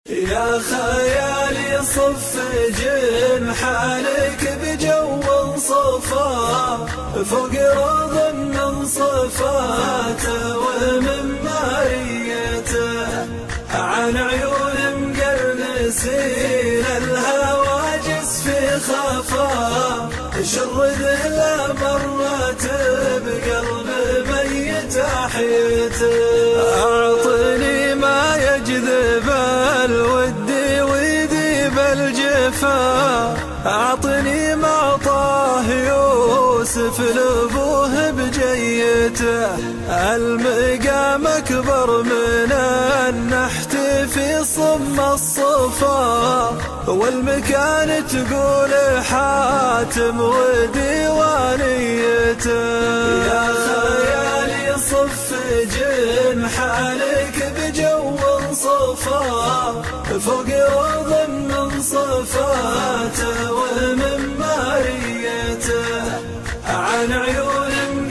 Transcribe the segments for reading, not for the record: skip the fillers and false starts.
يا خيالي صف جنحانك بجو صفا فوق رضا من صفاته ومن ماريته عن عيون مقرنسين الهواجس في خفا شرد له مرات بقلب ميت احيته اعطني ما يجذب الود ويذيب الجفا اعطني ما طاه يوسف لابوه بجيته المقام اكبر من النحت في صم الصفا والمكان تقول حاتم وديوانيته يا خيالي صف جنحانك بجو صفا فوق رضا من صفاته ومن ماريته عن عيون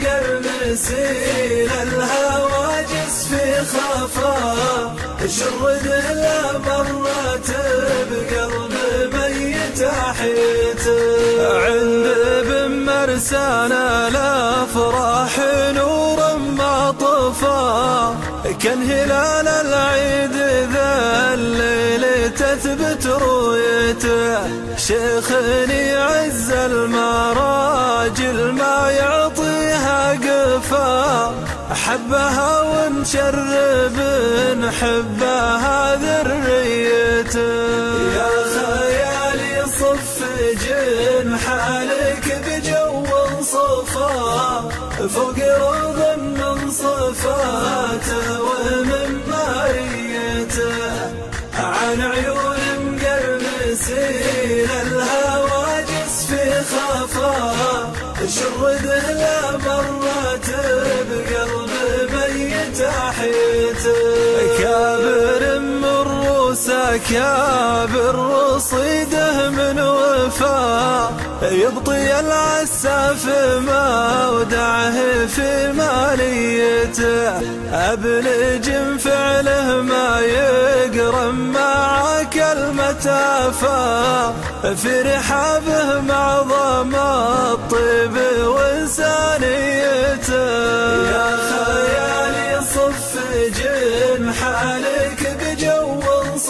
مقرنسين الهواجس في خفا شرد له مرات بقلب ميت احيته عند ابن مرسان الافراح نورا ما طفا كان هلال العيد ذا الليل تثبت رؤيته شيخني عز المراجل ما يعطيها قفا حبها ونشرب نحبها ذريته يا خيالي صف جنحانك بجو صفا فوق رضا من صفاته ومن ماريته عن عيون مقرنسين الهواجس في خفا شرد له مرات بقلب ميت احيته كابر من روسه كابر رصيده من وفا يبطي العساف ما ودعه في ماليته أبلج فعله ما يقرم مع كلمة أفا في رحابه معظم الطيب وإنسانيته يا خيالي صف جنحانك بجو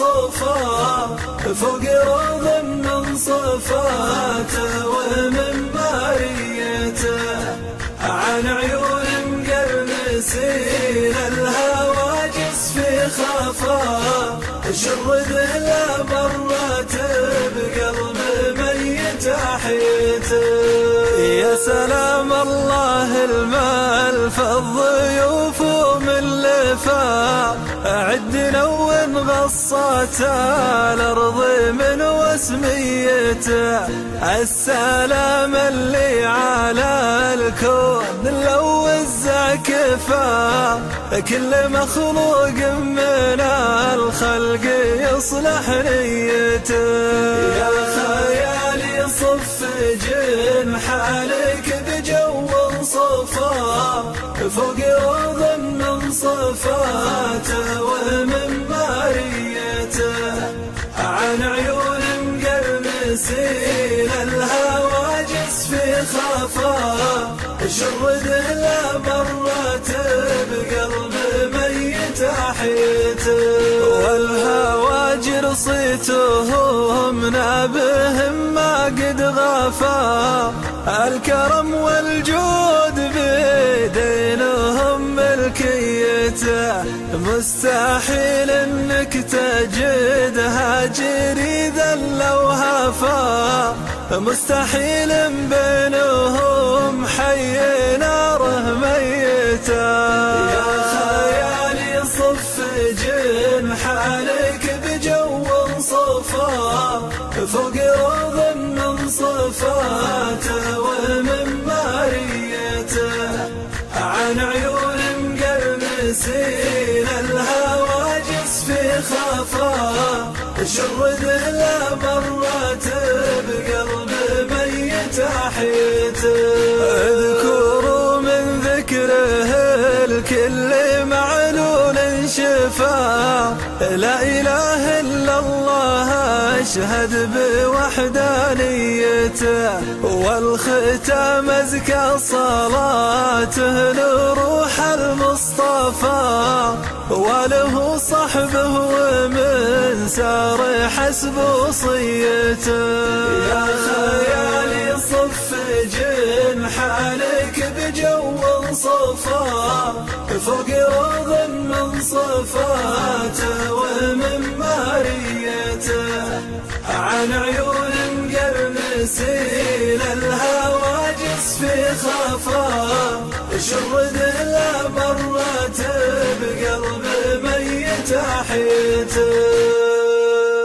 صفا فوق رضا من صفاته ومن ماريته عن عيون مقرنسين الهواجس في خفا شرد له مرات بقلب ميت احيته يا سلام الله المال فالضيوف من لفا عدنا ونغصت الارض من وسميته السلام اللي على الكون لو الزكفا كل مخلوق من الخلق يصلح نيته يا خيالي صف جنحانك بجو صفا فوق رضا من صفاته ومن ماريته عن عيون مقرنسين الهواجس في خفا شرد له مرات بقلب ميت احيته والهواجر صيتهم نابهم ما قد غفا الكرم والجود بيدينهم ملكيته مستحيل انك تجدها جريدا لو هفا مستحيل بينهم حي ناره ميته يا خيالي صف جنحانك بجو صفا فوق رضا من صفاته ومن ماريته عن عيون مقرنسين الهواجس في خفا شرد له مرات بقلب ميت احيته اذكروا من ذكره الكل معلول شفا لا إله إلا أشهد بوحدانيته، والختام أزكى صلاته لروح المصطفى وله صحبه ومن سار حسب وصيته. يا خيالي صف جنحانك بجو صفا فوق رض من صفاته ومن ماريته، عن عيون مقرمسين الهواجس في خفا شرد لا مرت بقلب ميت أحيته.